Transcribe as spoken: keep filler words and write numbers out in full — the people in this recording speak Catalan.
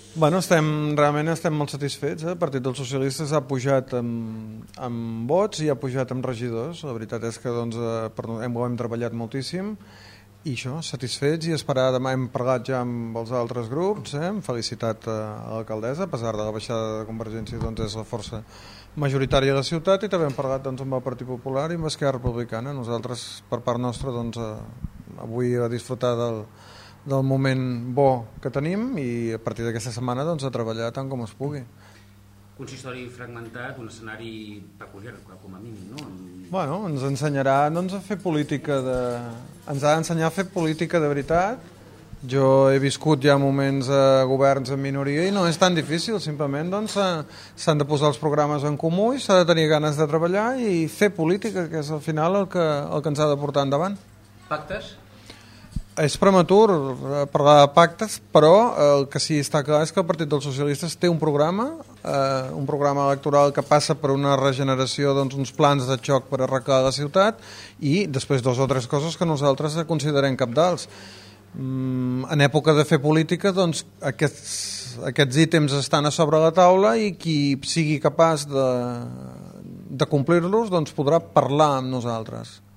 Bueno, estem, realment estem molt satisfets. Eh? El Partit dels Socialistes ha pujat amb, amb vots i ha pujat amb regidors. La veritat és que doncs, hem, ho hem treballat moltíssim i això, satisfets i esperar. Demà hem parlat ja amb els altres grups, eh? Hem felicitat a l'alcaldessa, a pesar de la baixada de Convergència, doncs és la força majoritària de la ciutat, i també hem parlat doncs, amb el Partit Popular i amb Esquerra Republicana. Nosaltres, per part nostra, doncs, avui a disfrutar del, del moment bo que tenim i a partir d'aquesta setmana doncs, a treballar tant com es pugui. Consistori fragmentat, un escenari peculiar, com a mínim, no? Bueno, ens ensenyarà doncs, a fer política de... ens ha d'ensenyar a fer política de veritat. Jo he viscut ja moments a governs en minoria i no és tan difícil, simplement doncs, s'han de posar els programes en comú i s'ha de tenir ganes de treballar i fer política, que és al final el que, el que ens ha de portar endavant. Pactes? És prematur parlar de pactes, però el que sí està clar és que el Partit dels Socialistes té un programa, eh, un programa electoral que passa per una regeneració, doncs, uns plans de xoc per arreglar la ciutat i després dos o tres coses que nosaltres considerem cabdals. Mm, en època de fer política, doncs, aquests, aquests ítems estan a sobre la taula i qui sigui capaç de, de complir-los doncs, podrà parlar amb nosaltres.